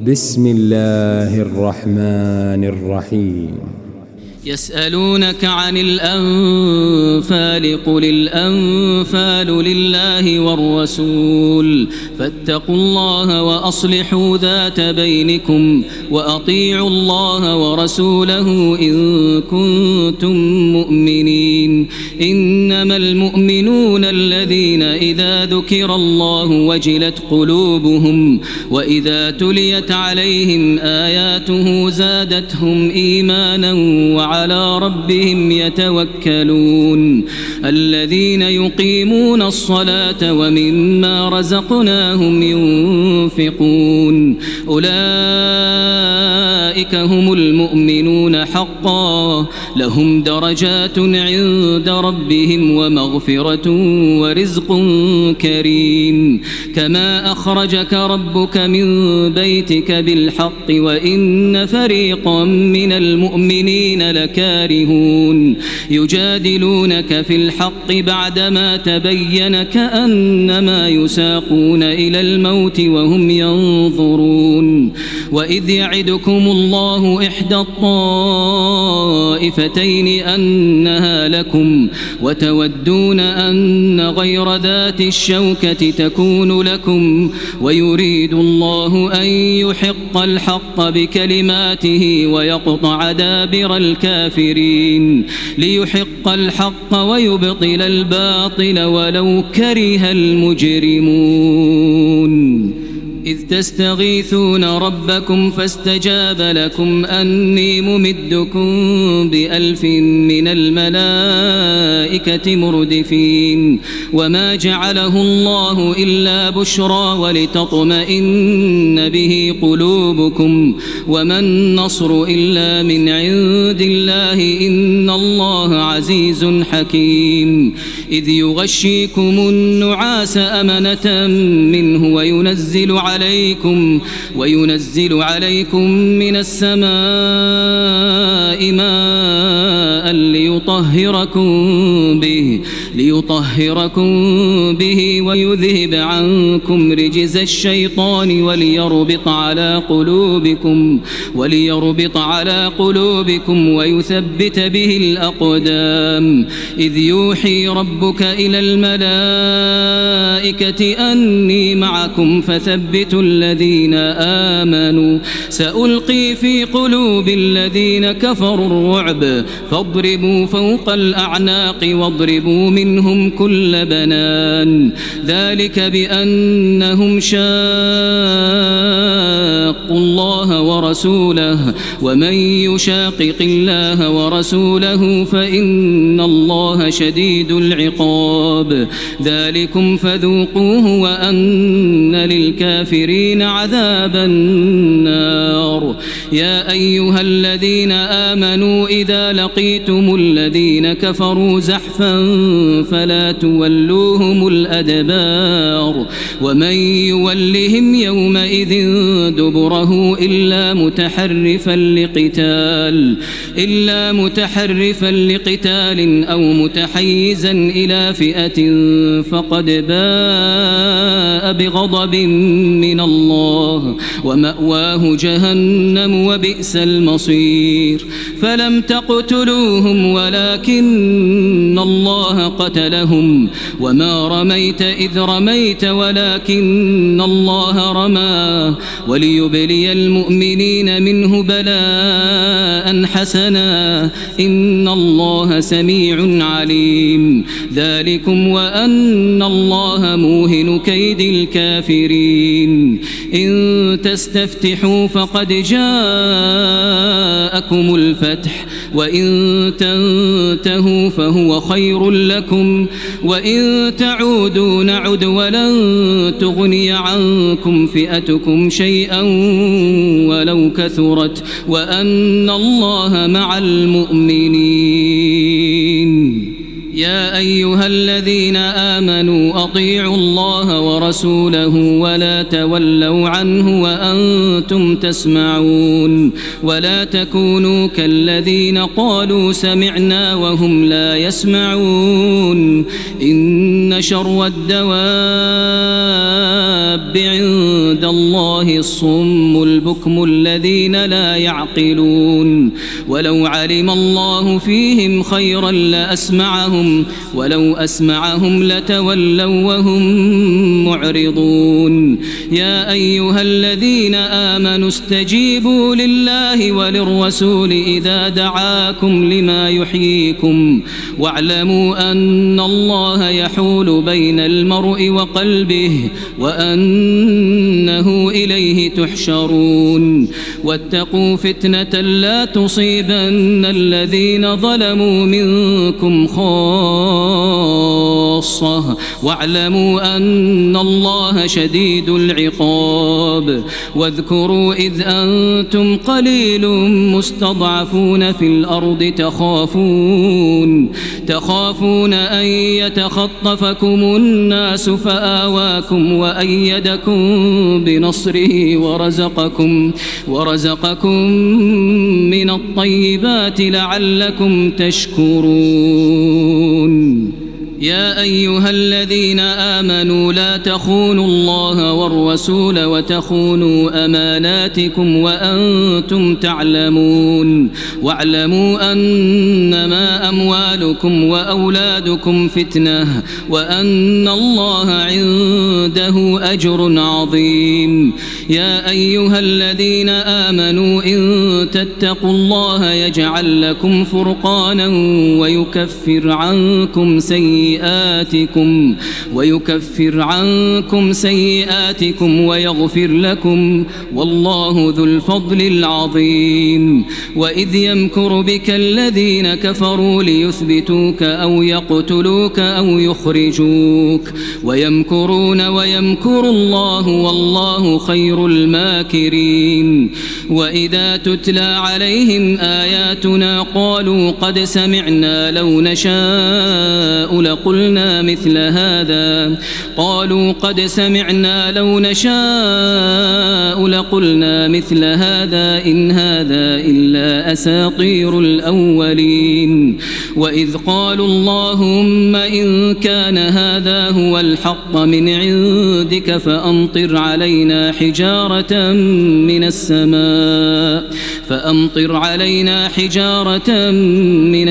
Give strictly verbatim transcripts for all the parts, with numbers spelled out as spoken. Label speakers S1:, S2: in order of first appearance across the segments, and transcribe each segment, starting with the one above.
S1: بسم الله الرحمن الرحيم.
S2: يسألونك عن الأنفال قل الأنفال لله والرسول فاتقوا الله وأصلحوا ذات بينكم وأطيعوا الله ورسوله إن كنتم مؤمنين. إنما المؤمنون الذين إذا ذكر الله وجلت قلوبهم وإذا تليت عليهم آياته زادتهم إيمانا وعلى على ربهم يتوكلون. الذين يقيمون الصلاة ومما رزقناهم ينفقون أولئك هم المؤمنون حقا لهم درجات عند ربهم ومغفرة ورزق كريم. كما أخرجك ربك من بيتك بالحق وإن فريقا من المؤمنين لكارهون يجادلونك في الحق بعدما تبين كأنما يساقون إلى الموت وهم ينظرون. وإذ يعدكم الله إحدى الطائفتين أنها لكم وتودون أن غير ذات الشوكة تكون لكم ويريد الله أن يحق الحق بكلماته ويقطع دابر الكافرين ليحق الحق ويبطل الباطل ولو كره المجرمون. إذ تستغيثون ربكم فاستجاب لكم أني ممدكم بألف من الملائكة مردفين. وما جعله الله إلا بشرى ولتطمئن به قلوبكم وما النصر إلا من عند الله إن الله عزيز حكيم. إذ يغشيكم النعاس أمنة منه وينزل عليكم عليكم وينزل عليكم من السماء ماء ليطهركم به ليطهركم به ويذهب عنكم رجز الشيطان وليربط على قلوبكم وليربط على قلوبكم ويثبت به الأقدام. إذ يوحي ربك إلى الملائكة أني معكم فثبتوا الذين آمنوا سألقي في قلوب الذين كفروا الرعب فاضربوا فوق الأعناق واضربوا منهم كل بنان. ذلك بأنهم شاقوا الله ورسوله ومن يشاقق الله ورسوله فإن الله شديد العقاب. ذلكم فذوقوه وأن للكافرين عذاب النار. يا أيها الذين آمنوا إذا لقيتم الذين كفروا زحفا فلا تولوهم الأدبار ومن يولهم يومئذ دبره إلا متحرفا لقتال إلا متحرفا لقتال أو متحيزا إلى فئة فقد باء بغضب من الله ومأواه جهنم وبئس المصير. فلم تقتلوهم ولكن الله قتلهم وما رميت إذ رميت ولكن الله رمى وليبلي المؤمنين منه بلاء حسنا إن الله سميع عليم. ذلكم وأن الله موهن كيد الكافرين. إن تستفتحوا فقد جاءكم الفتح وإن تنتهوا فهو خير لكم وإن تعودوا نعد ولن تغني عنكم فئتكم شيئا ولو كثرت وأن الله مع المؤمنين. يا أيها الذين آمنوا أطيعوا الله ورسوله ورسوله ولا تولوا عنه وأنتم تسمعون ولا تكونوا كالذين قالوا سمعنا وهم لا يسمعون إن شر الدواب عند الله الصم البكم الذين لا يعقلون ولو علم الله فيهم خيرا لأسمعهم ولو أسمعهم لتولوا وهم معرضون يا أيها الذين آمنوا استجيبوا لله وللرسول إذا دعاكم لما يحييكم واعلموا أن الله يحول بين المرء وقلبه وأنه إليه تحشرون واتقوا فتنة لا تصيبن الذين ظلموا منكم خاصة واعلموا أن الله شديد العقاب واذكروا إذ أنتم قليل مستضعفون في الأرض تخافون تخافون أن يتخطفكم الناس فآواكم وأيدكم بنصره ورزقكم ورزقكم من الطيبات لعلكم تشكرون يا أيها الذين آمنوا لا تخونوا الله والرسول وتخونوا أماناتكم وأنتم تعلمون واعلموا أنما أموالكم وأولادكم فتنة وأن الله عنده أجر عظيم يا أيها الذين آمنوا إن تتقوا الله يجعل لكم فرقانا ويكفر عنكم سيئاتكم سيئاتكم ويكفر عنكم سيئاتكم ويغفر لكم والله ذو الفضل العظيم وإذ يمكر بك الذين كفروا ليثبتوك أو يقتلوك أو يخرجوك ويمكرون ويمكر الله والله خير الماكرين وإذا تتلى عليهم آياتنا قالوا قد سمعنا لو نشاء لقلنا مثل هذا قالوا قد سمعنا لو نشاء لقلنا مثل هذا إن هذا إلا أساطير الأولين وإذ قالوا اللهم إن كان هذا هو الحق من عندك فأمطر علينا حجارة من السماء فأمطر علينا حجارة من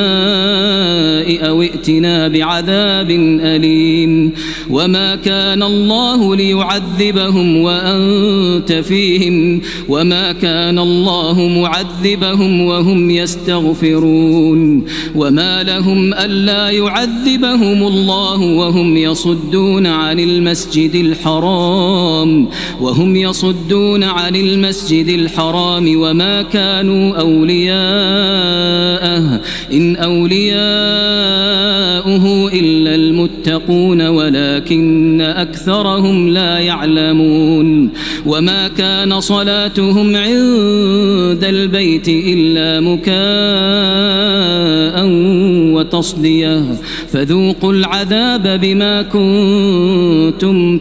S2: السماء أو ائتنا بعذاب أليم وما كان الله ليعذبهم وأنت فيهم وما كان الله معذبهم وهم يستغفرون وما لهم ألا يعذبهم الله وهم يصدون عن المسجد الحرام وهم يصدون عن المسجد الحرام وما كانوا أولياءه إن أولياؤه إلا المتقون ولكن أكثرهم لا يعلمون وما كان صلاتهم عند البيت إلا مكاء وتصدية فذوقوا العذاب بما كنتم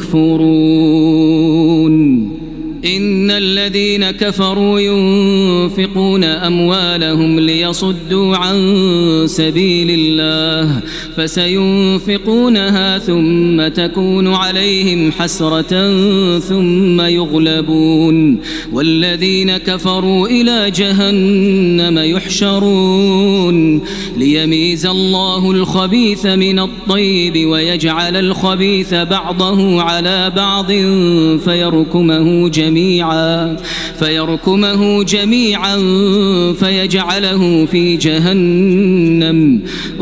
S2: تكفرون إن الذين كفروا ينفقون أموالهم ليصدوا عن سبيل الله فسينفقونها ثم تكون عليهم حسرة ثم يغلبون والذين كفروا إلى جهنم يحشرون ليميز الله الخبيث من الطيب ويجعل الخبيث بعضه على بعض فيركمه جميعا جميعا فيركمه جميعا فيجعله في جهنم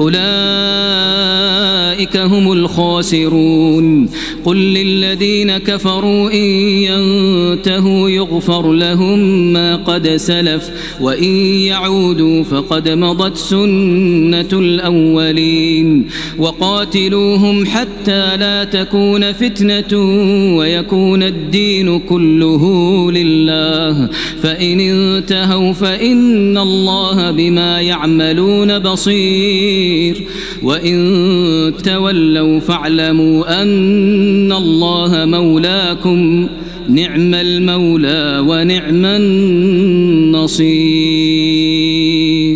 S2: أولئك هم الخاسرون قل للذين كفروا إن ينتهوا يغفر لهم ما قد سلف وإن يعودوا فقد مضت سنة الأولين وقاتلوهم حتى لا تكون فتنة ويكون الدين كله أمره لله فإن انتهوا فإن الله بما يعملون بصير وإن تولوا فاعلموا أن الله مولاكم نعم المولى ونعم النصير.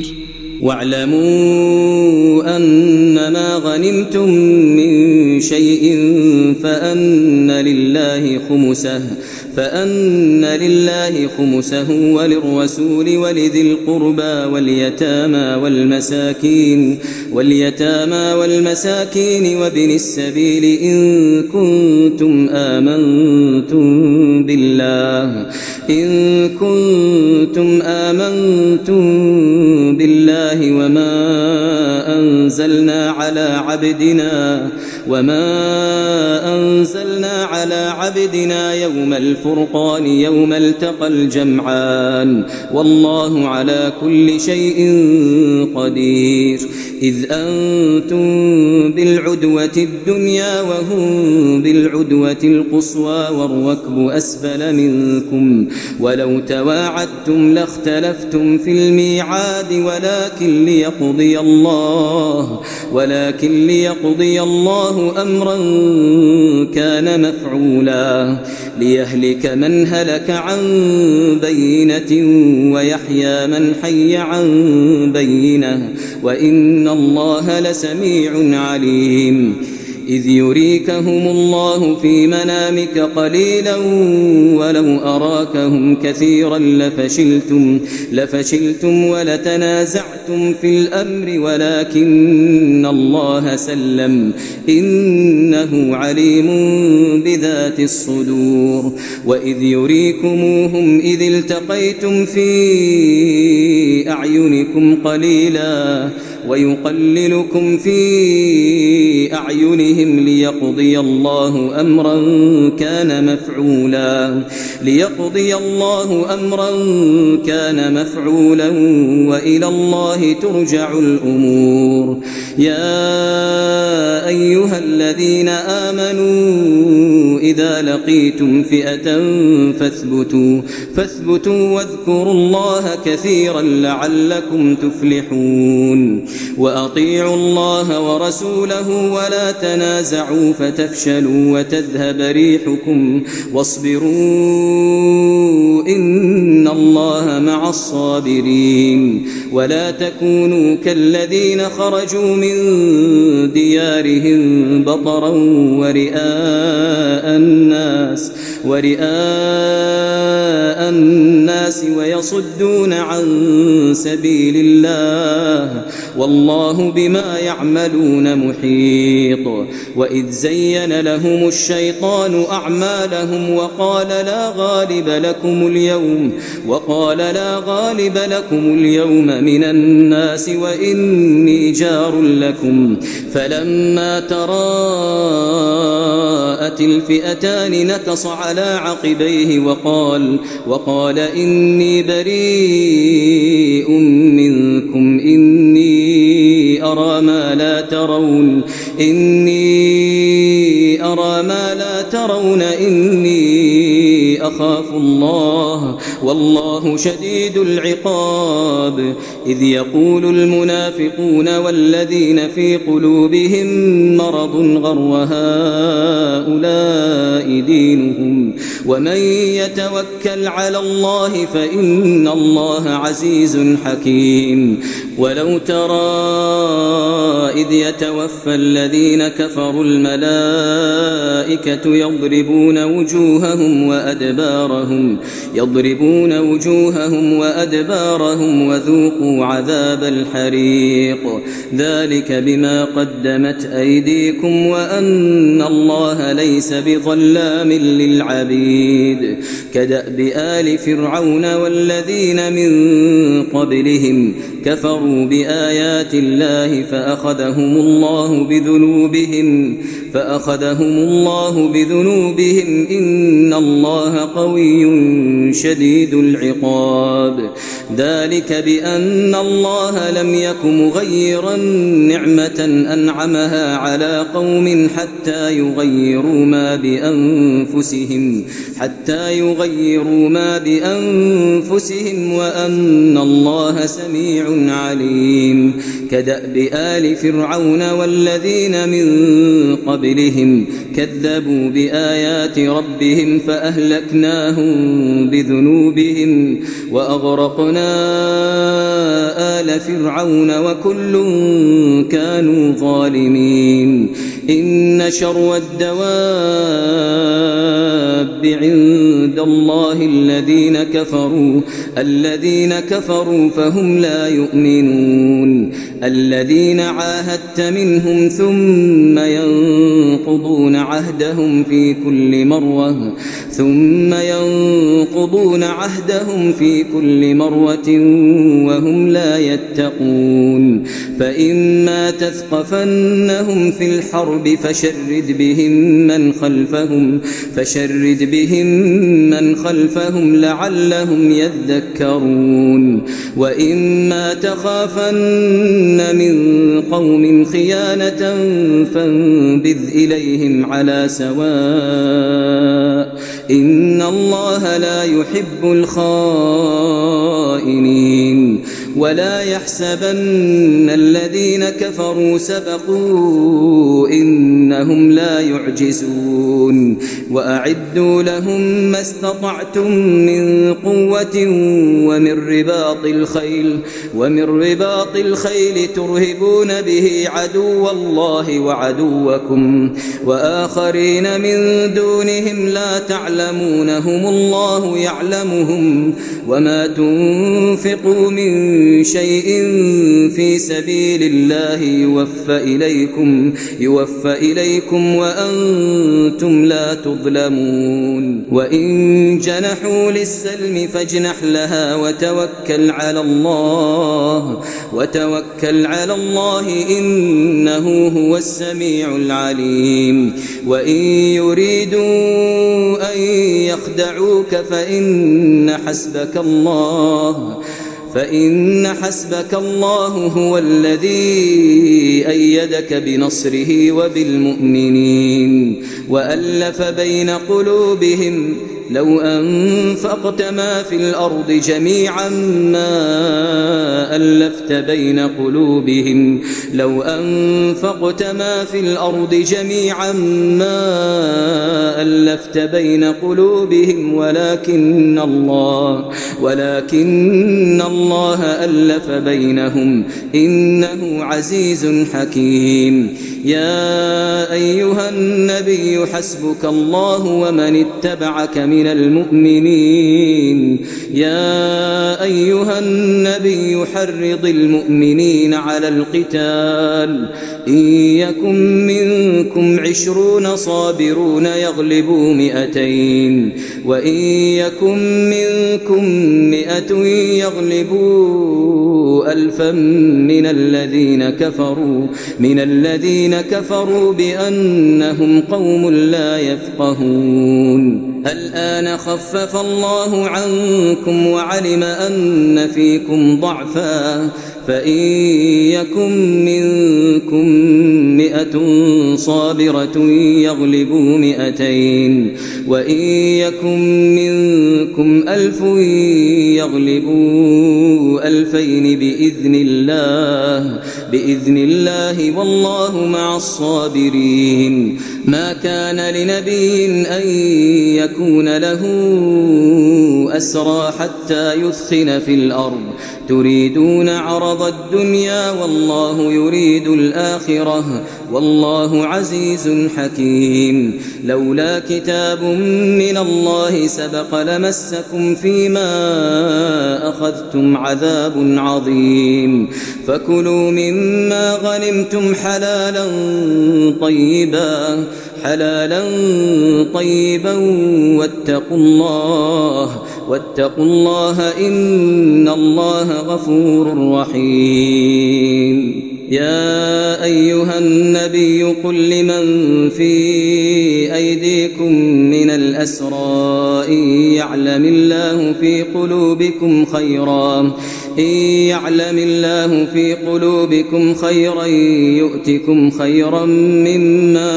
S3: واعلموا أنما غنمتم من شيء فأن لله خمسه فأن لله خمسه وللرسول ولذي القربى واليتامى والمساكين واليتامى والمساكين وابن السبيل إن كنتم آمنتم بالله إن كنتم آمنتم بالله وما أنزلنا على عبدنا وما أنزلنا على عبدنا يوم الفرقان يوم التقى الجمعان والله على كل شيء قدير. إذ أنتم بالعدوة الدنيا وهم بالعدوة القصوى والركب أسفل منكم ولو تواعدتم لاختلفتم في الميعاد ولكن ليقضي الله ولكن ليقضي الله أمرا كان مفعولا ليهلك من هلك عن بينة ويحيى من حي عن بينة وإن الله لسميع عليم. إذ يريكهم الله في منامك قليلا ولو أراكهم كثيرا لفشلتم, لفشلتم ولتنازعتم في الأمر ولكن الله سلم إنه عليم بذات الصدور. وإذ يريكموهم إذ التقيتم في أعينكم قليلا ويقللكم في أعينهم ليقضي الله أمرا كان مفعولا ليقضي الله أمرا كان مفعولا وإلى الله ترجع الأمور. يا أيها الذين آمنوا إذا لقيتم فئة فاثبتوا فاثبتوا واذكروا الله كثيرا لعلكم تفلحون. وأطيعوا الله ورسوله ولا تنازعوا فتفشلوا وتذهب ريحكم واصبروا إن الله مع الصابرين. ولا تكونوا كالذين خرجوا من ديارهم بطرا ورئاء الناس ورئاء الناس ويصدون عن سبيل الله والله بما يعملون محيط. وإذ زين لهم الشيطان أعمالهم وقال لا غالب لكم اليوم وقال لا غالب لكم اليوم من الناس وإني جار لكم فلما تراءت الفئتان نكص على عقبيه وقال وقال إني بريء منكم إني أرى ما لا ترون إني أرى ما لا ترون إني أخاف الله والله شديد العقاب. إذ يقول المنافقون والذين في قلوبهم مرض غر هؤلاء دينهم ومن يتوكل على الله فإن الله عزيز حكيم. ولو ترى إذ يتوفى الذين كفروا الملائكة يضربون وجوههم وأدبارهم يضربون وجوههم وأدبارهم وذوقوا عذاب الحريق ذلك بما قدمت أيديكم وأن الله ليس بظلام للعبيد. كدأب آل فرعون والذين من قبلهم كفروا بآيات الله فأخذهم الله بذنوبهم فأخذهم الله بذنوبهم إن الله قوي شديد العقاب. ذلك بأن الله لم يك مغيرا نعمة أنعمها على قوم حتى يغيروا ما بأنفسهم حتى يغيروا ما بأنفسهم وأن الله سميع عليم. كدأب آل فرعون والذين من قبلهم كذبوا بآيات ربهم فأهلكناهم بذنوبهم وأغرقنا آل فرعون وكل كانوا ظالمين. إن شر الدواب عند الله الذين كفروا الذين كفروا فهم لا يؤمنون. الذين عاهدت منهم ثم ينقضون عهدهم في كل مرة ثم ينقضون عهدهم في كل مرة وهم لا يتقون. فإما تثقفنهم في الحرب فشرد بهم من خلفهم فشرد بهم من خلفهم لعلهم يذكرون. وإما تخافن من قوم خيانة فانبذ إليهم على سواء إن الله لا يحب الخائنين. ولا يحسبن الذين كفروا سبقوا إنهم لا يعجزون. وأعدوا لهم ما استطعتم من قوة ومن رباط الخيل ومن رباط الخيل ترهبون به عدو الله وعدوكم وآخرين من دونهم لا تعلمونهم الله يعلمهم. وما تنفقوا من شيء في سبيل الله يوفى إليكم يوفى إليكم وأنتم لا تظلمون. وإن جنحوا للسلم فاجنح لها وتوكل على الله وتوكل على الله إنه هو السميع العليم. وإن يريدوا أن يخدعوك فإن حسبك الله فإن حسبك الله هو الذي أيدك بنصره وبالمؤمنين وألف بين قلوبهم لو أنفقت ما في الأرض جميعا ما ألفت بين قلوبهم لو أنفقت ما في الأرض جميعا ما ألفت بين قلوبهم ولكن الله ولكن الله ألف بينهم إنه عزيز حكيم. يا أيها النبي حسبك الله ومن اتبعك من المؤمنين. يا أيها النبي حرض المؤمنين على القتال إن يكن منكم عشرون صابرون يغلبوا مئتين وإن يكن منكم مئة يغلبوا ألفا من الذين كفروا من الذين كفروا بأنهم قوم لا يفقهون. الآن خفف الله عنكم وعلم أن فيكم ضعفا فإن يكن منكم مئة صابرة يغلبوا مئتين وإن يكن منكم ألف يغلبوا ألفين بإذن الله بإذن الله والله مع الصابرين. ما كان لنبي أن يكون له أسرى حتى يثخن في الأرض تريدون عرض الدنيا والله يريد الآخرة والله عزيز حكيم. لولا كتاب من الله سبق لمسكم فيما أخذتم عذاب عظيم. فكلوا مما غنمتم حلالا طيبا حلالا طيبا واتقوا الله واتقوا الله إن الله غفور رحيم. يا أيها النبي قل لمن في أيديكم من الأسرى إن يعلم الله في قلوبكم خيرا إن يعلم الله في قلوبكم خيرا يؤتكم خيرا مما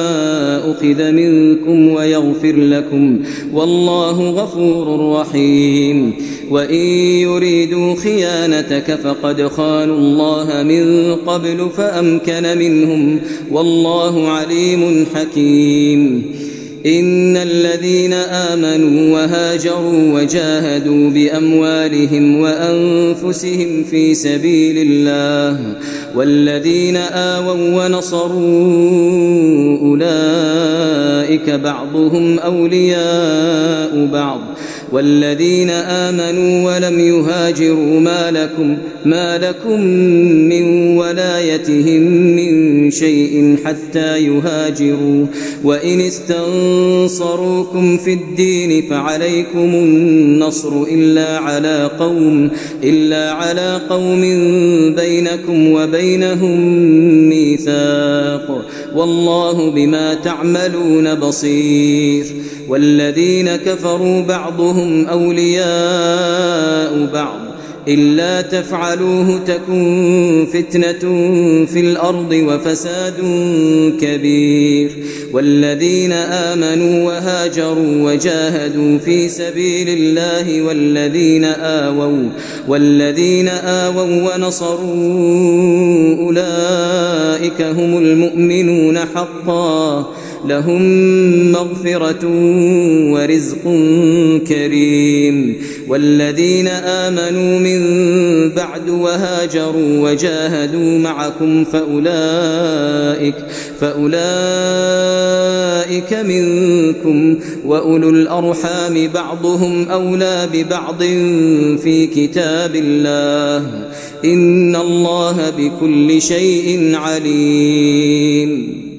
S3: أخذ منكم ويغفر لكم والله غفور رحيم. وإن يريدوا خيانتك فقد خانوا الله من قبل فأمكن منهم والله عليم حكيم. إن الذين آمنوا وهاجروا وجاهدوا بأموالهم وأنفسهم في سبيل الله والذين آووا ونصروا أولئك بعضهم أولياء بعض والذين آمنوا ولم يهاجروا ما لكم, ما لكم من ولايتهم من شيء حتى يهاجروا وإن استنصروكم في الدين فعليكم النصر إلا على قوم, إلا على قوم بينكم وبينهم ميثاق والله بما تعملون بصير. والذين كفروا بعضهم أولياء بعض إلا تفعلوه تكن فتنة في الأرض وفساد كبير. والذين آمنوا وهاجروا وجاهدوا في سبيل الله والذين آووا والذين آووا ونصروا أولئك هم المؤمنون حقا لهم مغفرة ورزق كريم. والذين آمنوا من بعد وهاجروا وجاهدوا معكم فأولئك, فأولئك منكم وأولو الأرحام بعضهم أولى ببعض في كتاب الله إن الله بكل شيء عليم.